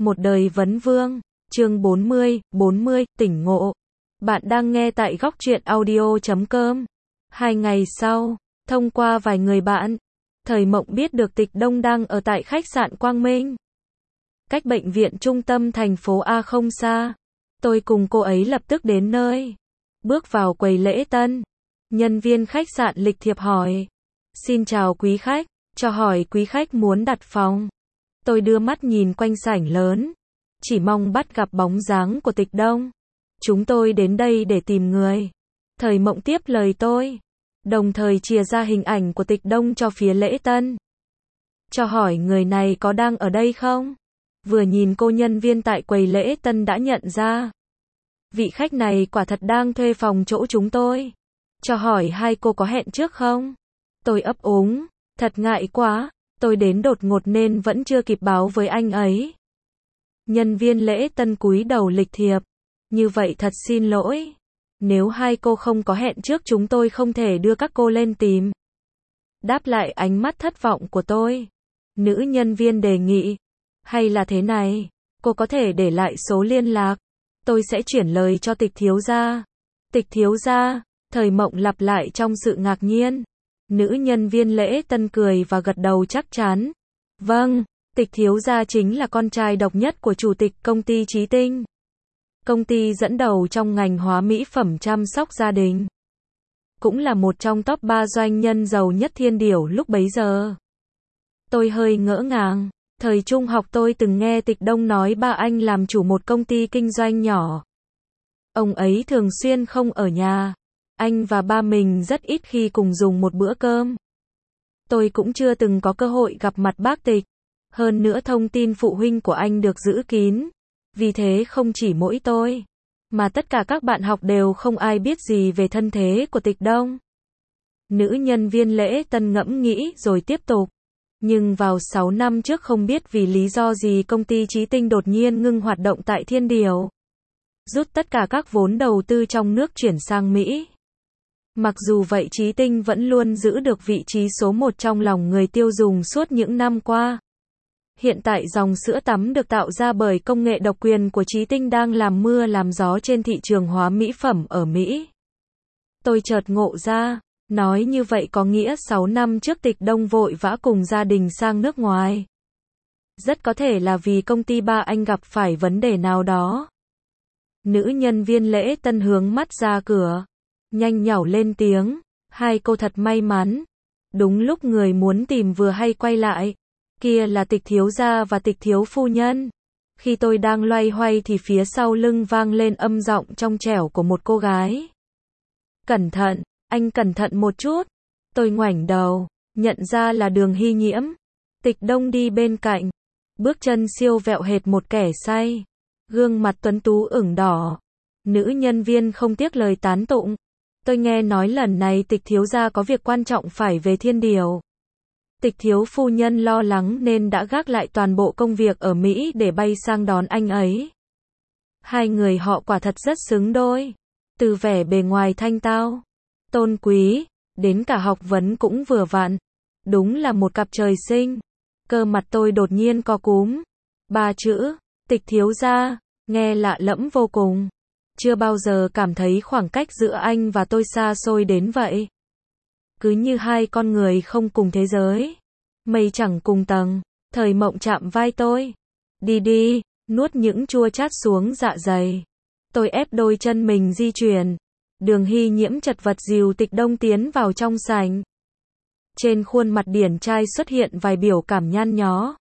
Một đời vấn vương, chương 40, tỉnh ngộ. Bạn đang nghe tại góc truyện audio.com. 2 ngày sau, thông qua vài người bạn, Thời Mộng biết được Tịch Đông đang ở tại khách sạn Quang Minh. Cách bệnh viện trung tâm thành phố A không xa. Tôi cùng cô ấy lập tức đến nơi. Bước vào quầy lễ tân. Nhân viên khách sạn lịch thiệp hỏi. Xin chào quý khách, cho hỏi quý khách muốn đặt phòng. Tôi đưa mắt nhìn quanh sảnh lớn. Chỉ mong bắt gặp bóng dáng của Tịch Đông. Chúng tôi đến đây để tìm người. Thời Mộng tiếp lời tôi. Đồng thời chìa ra hình ảnh của Tịch Đông cho phía lễ tân. Cho hỏi người này có đang ở đây không? Vừa nhìn cô nhân viên tại quầy lễ tân đã nhận ra. Vị khách này quả thật đang thuê phòng chỗ chúng tôi. Cho hỏi hai cô có hẹn trước không? Tôi ấp úng. Thật ngại quá. Tôi đến đột ngột nên vẫn chưa kịp báo với anh ấy. Nhân viên lễ tân cúi đầu lịch thiệp. Như vậy thật xin lỗi. Nếu hai cô không có hẹn trước chúng tôi không thể đưa các cô lên tìm. Đáp lại ánh mắt thất vọng của tôi. Nữ nhân viên đề nghị. Hay là thế này, cô có thể để lại số liên lạc. Tôi sẽ chuyển lời cho Tịch thiếu gia. Tịch thiếu gia, Thời Mộng lặp lại trong sự ngạc nhiên. Nữ nhân viên lễ tân cười và gật đầu chắc chắn. Vâng, Tịch thiếu gia chính là con trai độc nhất của chủ tịch công ty Chí Tinh. Công ty dẫn đầu trong ngành hóa mỹ phẩm chăm sóc gia đình. Cũng là một trong top 3 doanh nhân giàu nhất Thiên Điểu lúc bấy giờ. Tôi hơi ngỡ ngàng. Thời trung học tôi từng nghe Tịch Đông nói ba anh làm chủ một công ty kinh doanh nhỏ. Ông ấy thường xuyên không ở nhà. Anh và ba mình rất ít khi cùng dùng một bữa cơm. Tôi cũng chưa từng có cơ hội gặp mặt bác Tịch. Hơn nữa thông tin phụ huynh của anh được giữ kín. Vì thế không chỉ mỗi tôi, mà tất cả các bạn học đều không ai biết gì về thân thế của Tịch Đông. Nữ nhân viên lễ tân ngẫm nghĩ rồi tiếp tục. Nhưng vào 6 năm trước không biết vì lý do gì công ty Chí Tinh đột nhiên ngưng hoạt động tại Thiên Điểu. Rút tất cả các vốn đầu tư trong nước chuyển sang Mỹ. Mặc dù vậy Chí Tinh vẫn luôn giữ được vị trí số 1 trong lòng người tiêu dùng suốt những năm qua. Hiện tại dòng sữa tắm được tạo ra bởi công nghệ độc quyền của Chí Tinh đang làm mưa làm gió trên thị trường hóa mỹ phẩm ở Mỹ. Tôi chợt ngộ ra, nói như vậy có nghĩa 6 năm trước Tịch Đông vội vã cùng gia đình sang nước ngoài. Rất có thể là vì công ty ba anh gặp phải vấn đề nào đó. Nữ nhân viên lễ tân hướng mắt ra cửa, nhanh nhảu lên tiếng, hai cô thật may mắn. Đúng lúc người muốn tìm vừa hay quay lại. Kia là Tịch thiếu gia và Tịch thiếu phu nhân. Khi tôi đang loay hoay thì phía sau lưng vang lên âm giọng trong trẻo của một cô gái. Cẩn thận, anh cẩn thận một chút. Tôi ngoảnh đầu, nhận ra là Đường Hy Nhiễm. Tịch Đông đi bên cạnh, bước chân siêu vẹo hệt một kẻ say, gương mặt tuấn tú ửng đỏ. Nữ nhân viên không tiếc lời tán tụng. Tôi nghe nói lần này Tịch thiếu gia có việc quan trọng phải về Thiên Điểu. Tịch thiếu phu nhân lo lắng nên đã gác lại toàn bộ công việc ở Mỹ để bay sang đón anh ấy. Hai người họ quả thật rất xứng đôi. Từ vẻ bề ngoài thanh tao, tôn quý, đến cả học vấn cũng vừa vặn. Đúng là một cặp trời sinh. Cơ mặt tôi đột nhiên co cúm. 3 chữ, Tịch thiếu gia, nghe lạ lẫm vô cùng. Chưa bao giờ cảm thấy khoảng cách giữa anh và tôi xa xôi đến vậy. Cứ như hai con người không cùng thế giới. Mây chẳng cùng tầng. Thời Mộng chạm vai tôi. Đi đi, nuốt những chua chát xuống dạ dày. Tôi ép đôi chân mình di chuyển. Đường Hy Nhiễm chật vật dìu Tịch Đông tiến vào trong sảnh. Trên khuôn mặt điển trai xuất hiện vài biểu cảm nhăn nhó.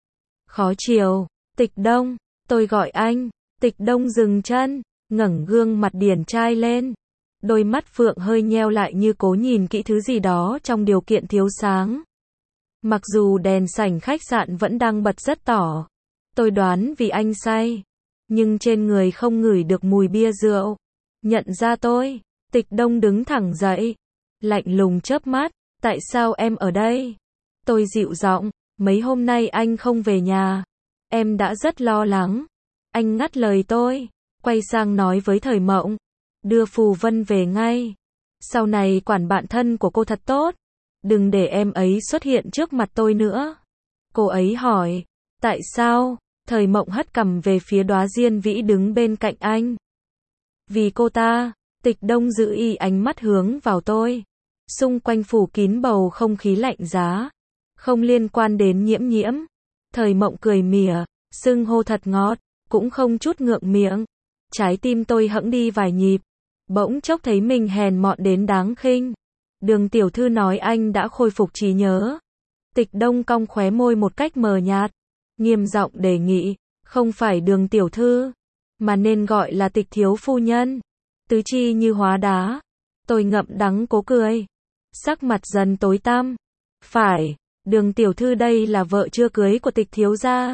Khó chiều, Tịch Đông, tôi gọi anh. Tịch Đông dừng chân, ngẩng gương mặt điển trai lên. Đôi mắt phượng hơi nheo lại như cố nhìn kỹ thứ gì đó trong điều kiện thiếu sáng. Mặc dù đèn sảnh khách sạn vẫn đang bật rất tỏ. Tôi đoán vì anh say. Nhưng trên người không ngửi được mùi bia rượu. Nhận ra tôi, Tịch Đông đứng thẳng dậy. Lạnh lùng chớp mắt, tại sao em ở đây? Tôi dịu giọng, mấy hôm nay anh không về nhà. Em đã rất lo lắng. Anh ngắt lời tôi, quay sang nói với Thời Mộng. Đưa Phù Vân về ngay. Sau này quản bạn thân của cô thật tốt. Đừng để em ấy xuất hiện trước mặt tôi nữa. Cô ấy hỏi, tại sao? Thời Mộng hất cằm về phía Đóa Diên Vĩ đứng bên cạnh anh. Vì cô ta, Tịch Đông giữ y ánh mắt hướng vào tôi. Xung quanh phủ kín bầu không khí lạnh giá. Không liên quan đến Nhiễm Nhiễm. Thời Mộng cười mỉa, xưng hô thật ngọt, cũng không chút ngượng miệng. Trái tim tôi hẫng đi vài nhịp. Bỗng chốc thấy mình hèn mọn đến đáng khinh. Đường tiểu thư nói anh đã khôi phục trí nhớ. Tịch Đông cong khóe môi một cách mờ nhạt. Nghiêm giọng đề nghị, không phải Đường tiểu thư, mà nên gọi là Tịch thiếu phu nhân. Tứ chi như hóa đá. Tôi ngậm đắng cố cười. Sắc mặt dần tối tăm. Phải, Đường tiểu thư đây là vợ chưa cưới của Tịch thiếu gia.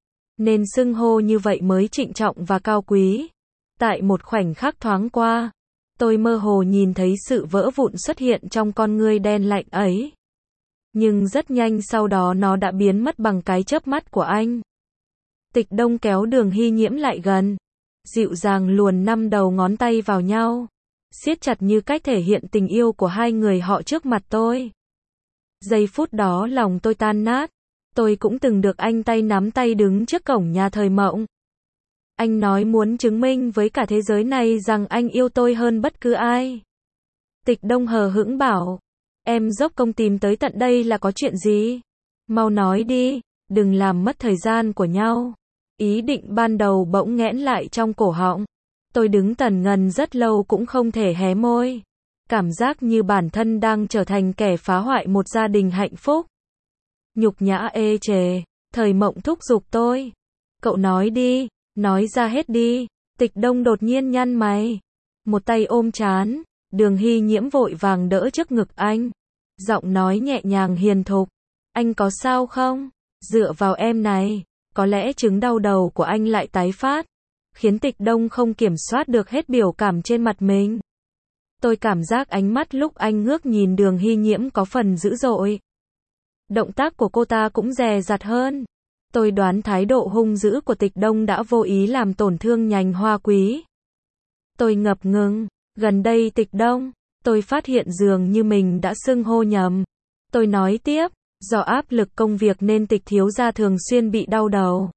Nên xưng hô như vậy mới trịnh trọng và cao quý. Tại một khoảnh khắc thoáng qua, tôi mơ hồ nhìn thấy sự vỡ vụn xuất hiện trong con ngươi đen lạnh ấy. Nhưng rất nhanh sau đó nó đã biến mất bằng cái chớp mắt của anh. Tịch Đông kéo Đường Hy Nhiễm lại gần. Dịu dàng luồn 5 đầu ngón tay vào nhau. Siết chặt như cách thể hiện tình yêu của hai người họ trước mặt tôi. Giây phút đó lòng tôi tan nát. Tôi cũng từng được anh tay nắm tay đứng trước cổng nhà Thời Mộng. Anh nói muốn chứng minh với cả thế giới này rằng anh yêu tôi hơn bất cứ ai. Tịch Đông hờ hững bảo. Em dốc công tìm tới tận đây là có chuyện gì? Mau nói đi, đừng làm mất thời gian của nhau. Ý định ban đầu bỗng nghẽn lại trong cổ họng. Tôi đứng tần ngần rất lâu cũng không thể hé môi. Cảm giác như bản thân đang trở thành kẻ phá hoại một gia đình hạnh phúc. Nhục nhã ê chề. Thời Mộng thúc giục tôi. Cậu nói đi, nói ra hết đi. Tịch Đông đột nhiên nhăn mày. Một tay ôm trán. Đường Hy Nhiễm vội vàng đỡ trước ngực anh. Giọng nói nhẹ nhàng hiền thục. Anh có sao không? Dựa vào em này. Có lẽ chứng đau đầu của anh lại tái phát. Khiến Tịch Đông không kiểm soát được hết biểu cảm trên mặt mình. Tôi cảm giác ánh mắt lúc anh ngước nhìn Đường Hy Nhiễm có phần dữ dội. Động tác của cô ta cũng dè dặt hơn. Tôi đoán thái độ hung dữ của Tịch Đông đã vô ý làm tổn thương nhành hoa quý. Tôi ngập ngừng. Gần đây Tịch Đông, tôi phát hiện dường như mình đã xưng hô nhầm. Tôi nói tiếp, do áp lực công việc nên Tịch thiếu gia thường xuyên bị đau đầu.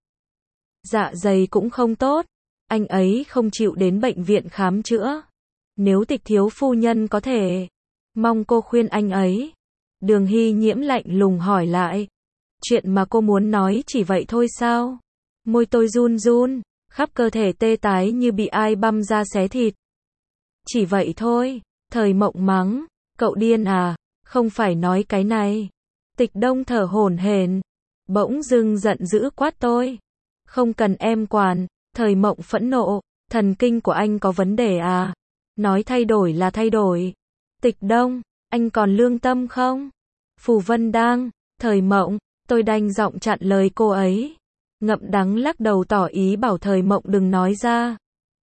Dạ dày cũng không tốt, anh ấy không chịu đến bệnh viện khám chữa. Nếu Tịch thiếu phu nhân có thể, mong cô khuyên anh ấy. Đường Hy Nhiễm lạnh lùng hỏi lại. Chuyện mà cô muốn nói chỉ vậy thôi sao? Môi tôi run run, khắp cơ thể tê tái như bị ai băm ra xé thịt. Chỉ vậy thôi. Thời Mộng mắng. Cậu điên à? Không phải nói cái này. Tịch Đông thở hổn hển. Bỗng dưng giận dữ quát tôi. Không cần em quản. Thời Mộng phẫn nộ. Thần kinh của anh có vấn đề à? Nói thay đổi là thay đổi. Tịch Đông, anh còn lương tâm không? Phù Vân đang. Thời Mộng, tôi đanh giọng chặn lời cô ấy. Ngậm đắng lắc đầu tỏ ý bảo Thời Mộng đừng nói ra.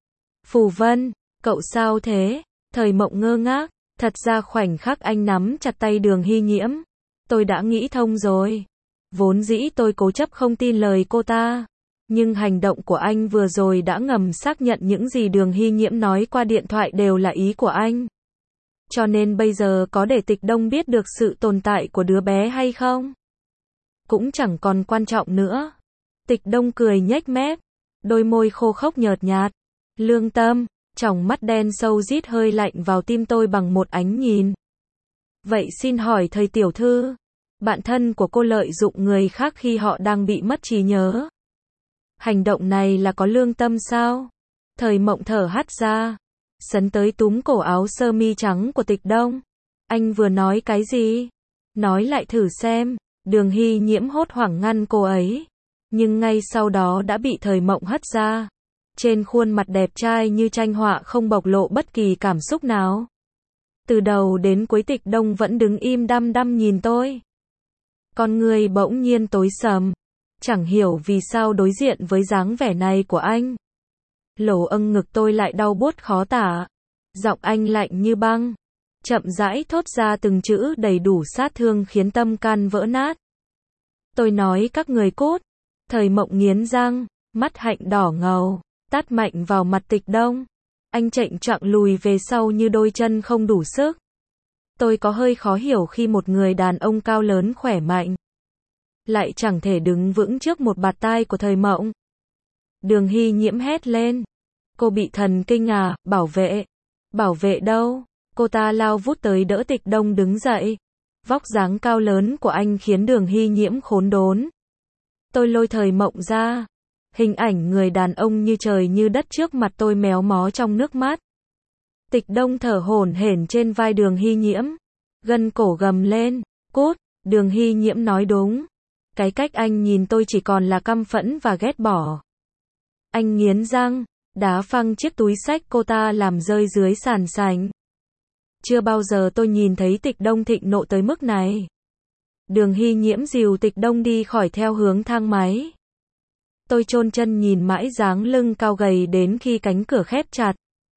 Phù Vân, cậu sao thế? Thời Mộng ngơ ngác. Thật ra khoảnh khắc anh nắm chặt tay Đường Hy Nhiễm, tôi đã nghĩ thông rồi. Vốn dĩ tôi cố chấp không tin lời cô ta. Nhưng hành động của anh vừa rồi đã ngầm xác nhận những gì Đường Hy Nhiễm nói qua điện thoại đều là ý của anh. Cho nên bây giờ có để Tịch Đông biết được sự tồn tại của đứa bé hay không? Cũng chẳng còn quan trọng nữa. Tịch Đông cười nhếch mép. Đôi môi khô khốc nhợt nhạt. Lương tâm. Tròng mắt đen sâu rít hơi lạnh vào tim tôi bằng một ánh nhìn. Vậy xin hỏi Thời tiểu thư, bạn thân của cô lợi dụng người khác khi họ đang bị mất trí nhớ. Hành động này là có lương tâm sao? Thời Mộng thở hắt ra, sấn tới túm cổ áo sơ mi trắng của Tịch Đông. Anh vừa nói cái gì? Nói lại thử xem. Đường Hy Nhiễm hốt hoảng ngăn cô ấy. Nhưng ngay sau đó đã bị Thời Mộng hất ra. Trên khuôn mặt đẹp trai như tranh họa không bộc lộ bất kỳ cảm xúc nào. Từ đầu đến cuối Tịch Đông vẫn đứng im đăm đăm nhìn tôi. Con người bỗng nhiên tối sầm. Chẳng hiểu vì sao đối diện với dáng vẻ này của anh. Lỗ âng ngực tôi lại đau buốt khó tả. Giọng anh lạnh như băng. Chậm rãi thốt ra từng chữ đầy đủ sát thương khiến tâm can vỡ nát. Tôi nói các người cút. Thời Mộng nghiến răng, mắt hạnh đỏ ngầu, tát mạnh vào mặt Tịch Đông. Anh chệch choạng lùi về sau như đôi chân không đủ sức. Tôi có hơi khó hiểu khi một người đàn ông cao lớn khỏe mạnh lại chẳng thể đứng vững trước một bạt tai của Thời Mộng. Đường Hy Nhiễm hét lên. Cô bị thần kinh à, bảo vệ. Bảo vệ đâu? Cô ta lao vút tới đỡ Tịch Đông đứng dậy. Vóc dáng cao lớn của anh khiến Đường Hy Nhiễm khốn đốn. Tôi lôi Thời Mộng ra. Hình ảnh người đàn ông như trời như đất trước mặt tôi méo mó trong nước mắt. Tịch Đông thở hổn hển trên vai Đường Hy Nhiễm. Gân cổ gầm lên. Cút, Đường Hy Nhiễm nói đúng. Cái cách anh nhìn tôi chỉ còn là căm phẫn và ghét bỏ. Anh nghiến răng, đá phăng chiếc túi xách cô ta làm rơi dưới sàn sành. Chưa bao giờ tôi nhìn thấy Tịch Đông thịnh nộ tới mức này. Đường Hy Nhiễm dìu Tịch Đông đi khỏi theo hướng thang máy. Tôi chôn chân nhìn mãi dáng lưng cao gầy đến khi cánh cửa khép chặt.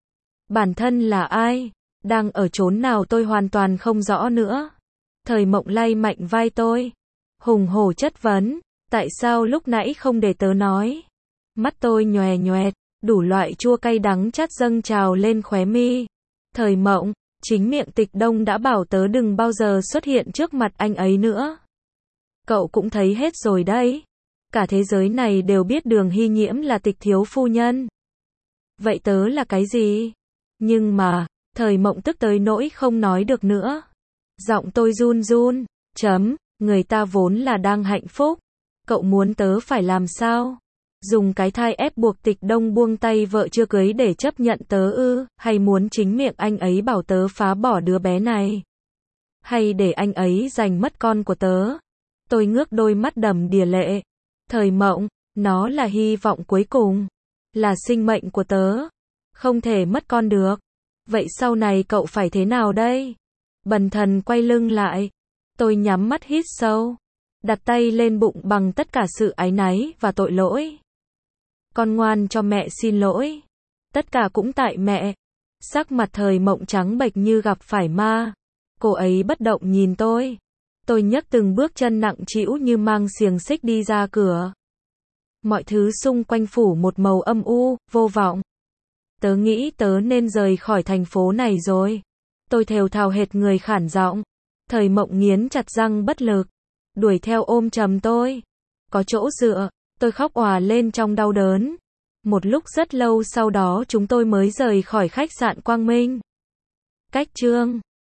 Bản thân là ai? Đang ở chốn nào tôi hoàn toàn không rõ nữa. Thời Mộng lay mạnh vai tôi. Hùng hổ chất vấn. Tại sao lúc nãy không để tớ nói? Mắt tôi nhòe nhoẹt. Đủ loại chua cay đắng chát dâng trào lên khóe mi. Thời Mộng, chính miệng Tịch Đông đã bảo tớ đừng bao giờ xuất hiện trước mặt anh ấy nữa. Cậu cũng thấy hết rồi đấy. Cả thế giới này đều biết Đường Hy Nhiễm là Tịch thiếu phu nhân. Vậy tớ là cái gì? Nhưng mà, Thời Mộng tức tới nỗi không nói được nữa. Giọng tôi run run. Người ta vốn là đang hạnh phúc. Cậu muốn tớ phải làm sao? Dùng cái thai ép buộc Tịch Đông buông tay vợ chưa cưới để chấp nhận tớ ư? Hay muốn chính miệng anh ấy bảo tớ phá bỏ đứa bé này? Hay để anh ấy giành mất con của tớ? Tôi ngước đôi mắt đầm đìa lệ. Thời Mộng, nó là hy vọng cuối cùng. Là sinh mệnh của tớ. Không thể mất con được. Vậy sau này cậu phải thế nào đây? Bần thần quay lưng lại. Tôi nhắm mắt hít sâu. Đặt tay lên bụng bằng tất cả sự áy náy và tội lỗi. Con ngoan cho mẹ xin lỗi. Tất cả cũng tại mẹ. Sắc mặt Thời Mộng trắng bệch như gặp phải ma. Cô ấy bất động nhìn tôi. Tôi nhấc từng bước chân nặng trĩu như mang xiềng xích đi ra cửa. Mọi thứ xung quanh phủ một màu âm u, vô vọng. Tớ nghĩ tớ nên rời khỏi thành phố này rồi. Tôi thều thào hệt người khản giọng. Thời Mộng nghiến chặt răng bất lực. Đuổi theo ôm chầm tôi. Có chỗ dựa. Tôi khóc òa lên trong đau đớn. Một lúc rất lâu sau đó chúng tôi mới rời khỏi khách sạn Quang Minh. Cách chương